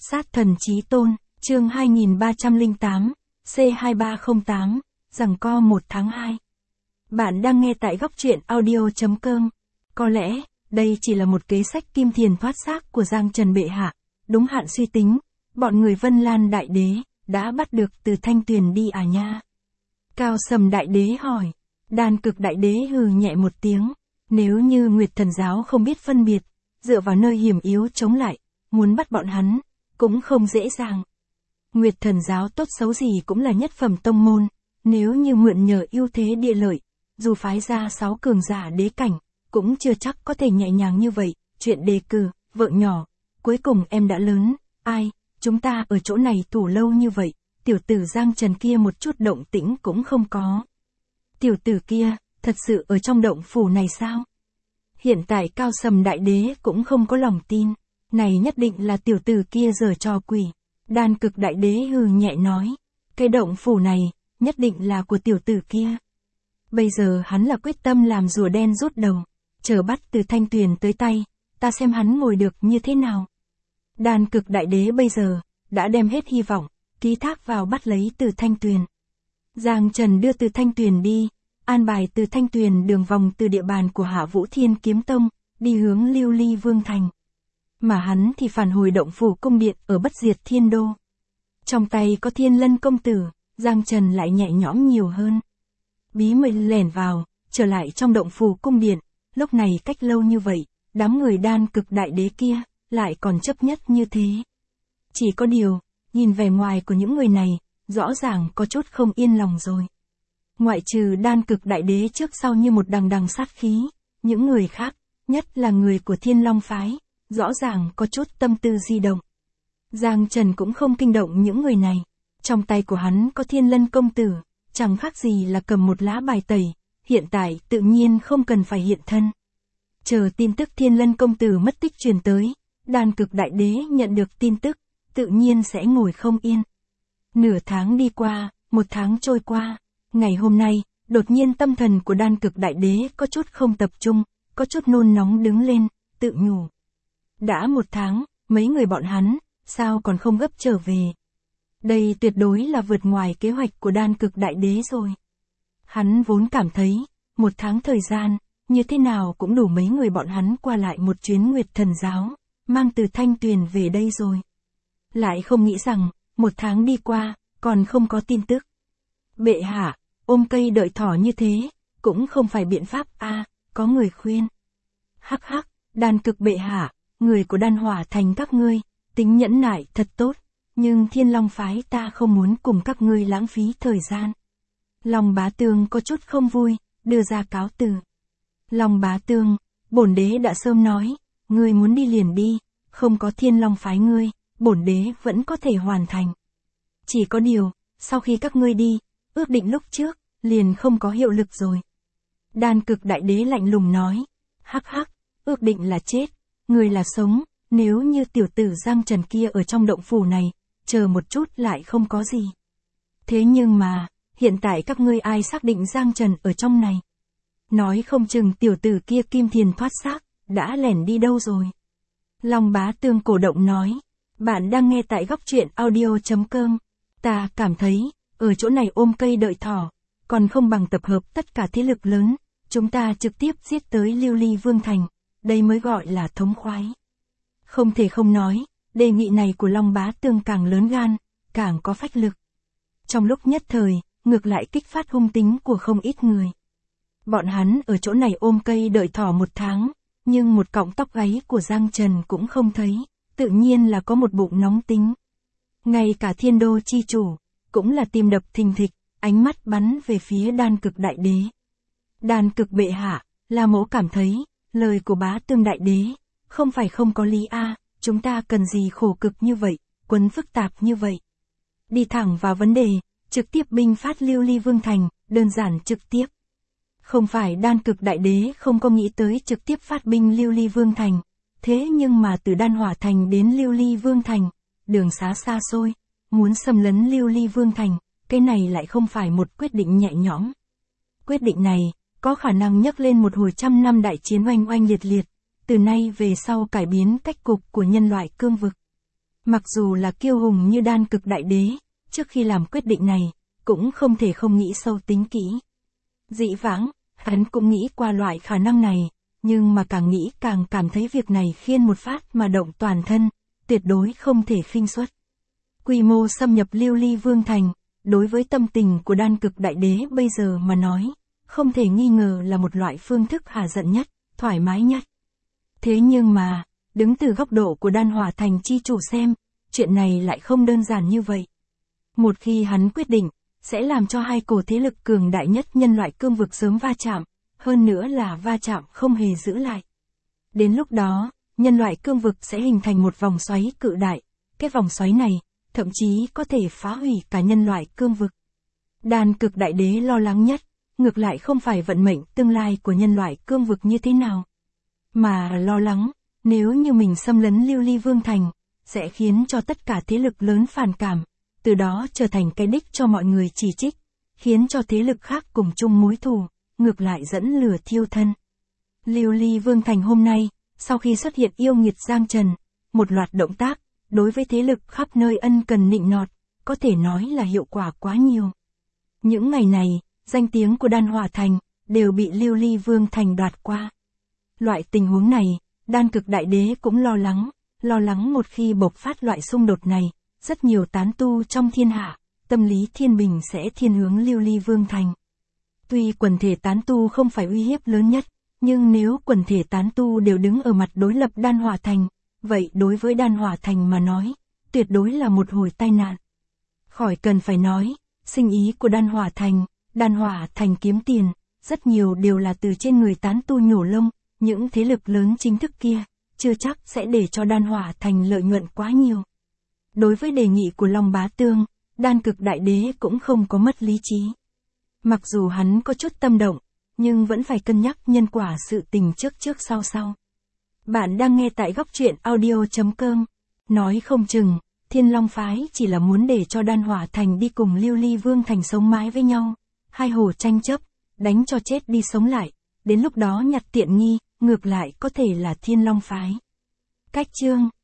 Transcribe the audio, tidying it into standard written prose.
Sát thần chí tôn, chương 2308, C2308, giằng co 1 tháng 2. Bạn đang nghe tại góc truyện audio.com. Có lẽ, đây chỉ là một kế sách kim thiền thoát xác của Giang Trần bệ hạ. Đúng hạn suy tính, bọn người Vân Lan đại đế, đã bắt được Từ Thanh Tuyền đi à nha? Cao Sầm đại đế hỏi. Đan Cực đại đế hừ nhẹ một tiếng. Nếu như Nguyệt Thần giáo không biết phân biệt, dựa vào nơi hiểm yếu chống lại, muốn bắt bọn hắn, cũng không dễ dàng. Nguyệt Thần giáo tốt xấu gì cũng là nhất phẩm tông môn, nếu như mượn nhờ ưu thế địa lợi, dù phái ra 6 cường giả đế cảnh, cũng chưa chắc có thể nhẹ nhàng như vậy. Chuyện đề cử, vợ nhỏ, cuối cùng em đã lớn, ai, chúng ta ở chỗ này tù lâu như vậy, tiểu tử Giang Trần kia một chút động tĩnh cũng không có. Tiểu tử kia, thật sự ở trong động phủ này sao? Hiện tại Cao Sầm đại đế cũng không có lòng tin, này nhất định là tiểu tử kia giở trò quỷ. Đan Cực đại đế hừ nhẹ nói, cái động phủ này, nhất định là của tiểu tử kia. Bây giờ hắn là quyết tâm làm rùa đen rút đầu, chờ bắt Từ Thanh Tuyền tới tay, ta xem hắn ngồi được như thế nào. Đan Cực đại đế bây giờ, đã đem hết hy vọng, ký thác vào bắt lấy Từ Thanh Tuyền. Giang Trần đưa Từ Thanh Tuyền đi, an bài Từ Thanh Tuyền đường vòng từ địa bàn của Hạ Vũ Thiên Kiếm Tông, đi hướng Lưu Ly Vương Thành. Mà hắn thì phản hồi động phủ cung điện ở Bất Diệt Thiên Đô. Trong tay có Thiên Lân công tử, Giang Trần lại nhẹ nhõm nhiều hơn. Bí mật lẻn vào, trở lại trong động phủ cung điện, lúc này cách lâu như vậy, đám người Đan Cực đại đế kia, lại còn chấp nhất như thế. Chỉ có điều, nhìn vẻ ngoài của những người này, rõ ràng có chút không yên lòng rồi. Ngoại trừ Đan Cực đại đế trước sau như một đằng đằng sát khí, những người khác, nhất là người của Thiên Long phái, rõ ràng có chút tâm tư di động. Giang Trần cũng không kinh động những người này. Trong tay của hắn có Thiên Lân công tử, chẳng khác gì là cầm một lá bài tẩy, hiện tại tự nhiên không cần phải hiện thân. Chờ tin tức Thiên Lân công tử mất tích truyền tới, Đan Cực đại đế nhận được tin tức, tự nhiên sẽ ngồi không yên. Nửa tháng đi qua, 1 tháng trôi qua, ngày hôm nay, đột nhiên tâm thần của Đan Cực đại đế có chút không tập trung, có chút nôn nóng đứng lên, tự nhủ. Đã 1 tháng, mấy người bọn hắn, sao còn không gấp trở về? Đây tuyệt đối là vượt ngoài kế hoạch của Đan Cực đại đế rồi. Hắn vốn cảm thấy, 1 tháng thời gian, như thế nào cũng đủ mấy người bọn hắn qua lại một chuyến Nguyệt Thần giáo, mang Từ Thanh Tuyền về đây rồi. Lại không nghĩ rằng, 1 tháng đi qua, còn không có tin tức. Bệ hạ, ôm cây đợi thỏ như thế, cũng không phải biện pháp a, có người khuyên. Hắc hắc, Đan Cực bệ hạ, người của Đan Hỏa Thành các ngươi, tính nhẫn nại thật tốt, nhưng Thiên Long phái ta không muốn cùng các ngươi lãng phí thời gian. Long Bá Tương có chút không vui, đưa ra cáo từ. Long Bá Tương, bổn đế đã sớm nói, ngươi muốn đi liền đi, không có Thiên Long phái ngươi, bổn đế vẫn có thể hoàn thành. Chỉ có điều, sau khi các ngươi đi, ước định lúc trước, liền không có hiệu lực rồi. Đan Cực đại đế lạnh lùng nói, hắc hắc, ước định là chết, người là sống, nếu như tiểu tử Giang Trần kia ở trong động phủ này, chờ một chút lại không có gì. Thế nhưng mà, hiện tại các ngươi ai xác định Giang Trần ở trong này? Nói không chừng tiểu tử kia kim thiền thoát xác, đã lẻn đi đâu rồi? Long Bá Tương cổ động nói, bạn đang nghe tại góc truyện audio.com. Ta cảm thấy, ở chỗ này ôm cây đợi thỏ, còn không bằng tập hợp tất cả thế lực lớn, chúng ta trực tiếp giết tới Lưu Ly Vương Thành, đây mới gọi là thống khoái. Không thể không nói, đề nghị này của Long Bá Tương càng lớn gan, càng có phách lực. Trong lúc nhất thời, ngược lại kích phát hung tính của không ít người. Bọn hắn ở chỗ này ôm cây đợi thỏ 1 tháng, nhưng một cọng tóc gáy của Giang Trần cũng không thấy, tự nhiên là có một bụng nóng tính. Ngay cả Thiên Đô chi chủ, cũng là tim đập thình thịch, ánh mắt bắn về phía Đan Cực đại đế. Đan Cực bệ hạ, là mẫu cảm thấy, lời của Bá Tương đại đế, không phải không có lý a, chúng ta cần gì khổ cực như vậy, quấn phức tạp như vậy. Đi thẳng vào vấn đề, trực tiếp binh phát Lưu Ly Vương Thành, đơn giản trực tiếp. Không phải Đan Cực đại đế không có nghĩ tới trực tiếp phát binh Lưu Ly Vương Thành, thế nhưng mà từ Đan Hỏa Thành đến Lưu Ly Vương Thành, đường xá xa xôi, muốn xâm lấn Lưu Ly Vương Thành, cái này lại không phải một quyết định nhẹ nhõm. Quyết định này, có khả năng nhấc lên một hồi trăm năm đại chiến oanh oanh liệt liệt, từ nay về sau cải biến cách cục của nhân loại cương vực. Mặc dù là kiêu hùng như Đan Cực Đại Đế, trước khi làm quyết định này, cũng không thể không nghĩ sâu tính kỹ. Dĩ vãng, hắn cũng nghĩ qua loại khả năng này, nhưng mà càng nghĩ càng cảm thấy việc này khiên một phát mà động toàn thân, tuyệt đối không thể khinh suất. Quy mô xâm nhập Lưu Ly Vương Thành, đối với tâm tình của Đan Cực Đại Đế bây giờ mà nói, không thể nghi ngờ là một loại phương thức hạ giận nhất, thoải mái nhất. Thế nhưng mà, đứng từ góc độ của Đan Hỏa Thành chi chủ xem, chuyện này lại không đơn giản như vậy. Một khi hắn quyết định, sẽ làm cho hai cổ thế lực cường đại nhất nhân loại cương vực sớm va chạm, hơn nữa là va chạm không hề giữ lại. Đến lúc đó, nhân loại cương vực sẽ hình thành một vòng xoáy cự đại, cái vòng xoáy này, thậm chí có thể phá hủy cả nhân loại cương vực. Đan Cực Đại Đế lo lắng nhất, ngược lại không phải vận mệnh tương lai của nhân loại cương vực như thế nào, mà lo lắng, nếu như mình xâm lấn Lưu Ly Vương Thành, sẽ khiến cho tất cả thế lực lớn phản cảm, từ đó trở thành cái đích cho mọi người chỉ trích, khiến cho thế lực khác cùng chung mối thù, ngược lại dẫn lửa thiêu thân. Lưu Ly Vương Thành hôm nay, sau khi xuất hiện yêu nghiệt Giang Trần, một loạt động tác, đối với thế lực khắp nơi ân cần nịnh nọt, có thể nói là hiệu quả quá nhiều. Những ngày này, danh tiếng của Đan Hỏa Thành, đều bị Lưu Ly Vương Thành đoạt qua. Loại tình huống này, Đan Cực Đại Đế cũng lo lắng một khi bộc phát loại xung đột này, rất nhiều tán tu trong thiên hạ, tâm lý thiên bình sẽ thiên hướng Lưu Ly Vương Thành. Tuy quần thể tán tu không phải uy hiếp lớn nhất, nhưng nếu quần thể tán tu đều đứng ở mặt đối lập Đan Hỏa Thành, vậy đối với Đan Hỏa Thành mà nói, tuyệt đối là một hồi tai nạn. Khỏi cần phải nói, sinh ý của Đan Hỏa Thành kiếm tiền, rất nhiều đều là từ trên người tán tu nhổ lông, những thế lực lớn chính thức kia, chưa chắc sẽ để cho Đan Hỏa Thành lợi nhuận quá nhiều. Đối với đề nghị của Long Bá Tương, Đan Cực Đại Đế cũng không có mất lý trí. Mặc dù hắn có chút tâm động, nhưng vẫn phải cân nhắc nhân quả sự tình trước sau. Bạn đang nghe tại góc truyện audio.com. Nói không chừng, Thiên Long Phái chỉ là muốn để cho Đan Hỏa Thành đi cùng Lưu Ly Vương Thành sống mái với nhau, hai hồ tranh chấp, đánh cho chết đi sống lại, đến lúc đó nhặt tiện nghi, ngược lại có thể là Thiên Long Phái. Cách chương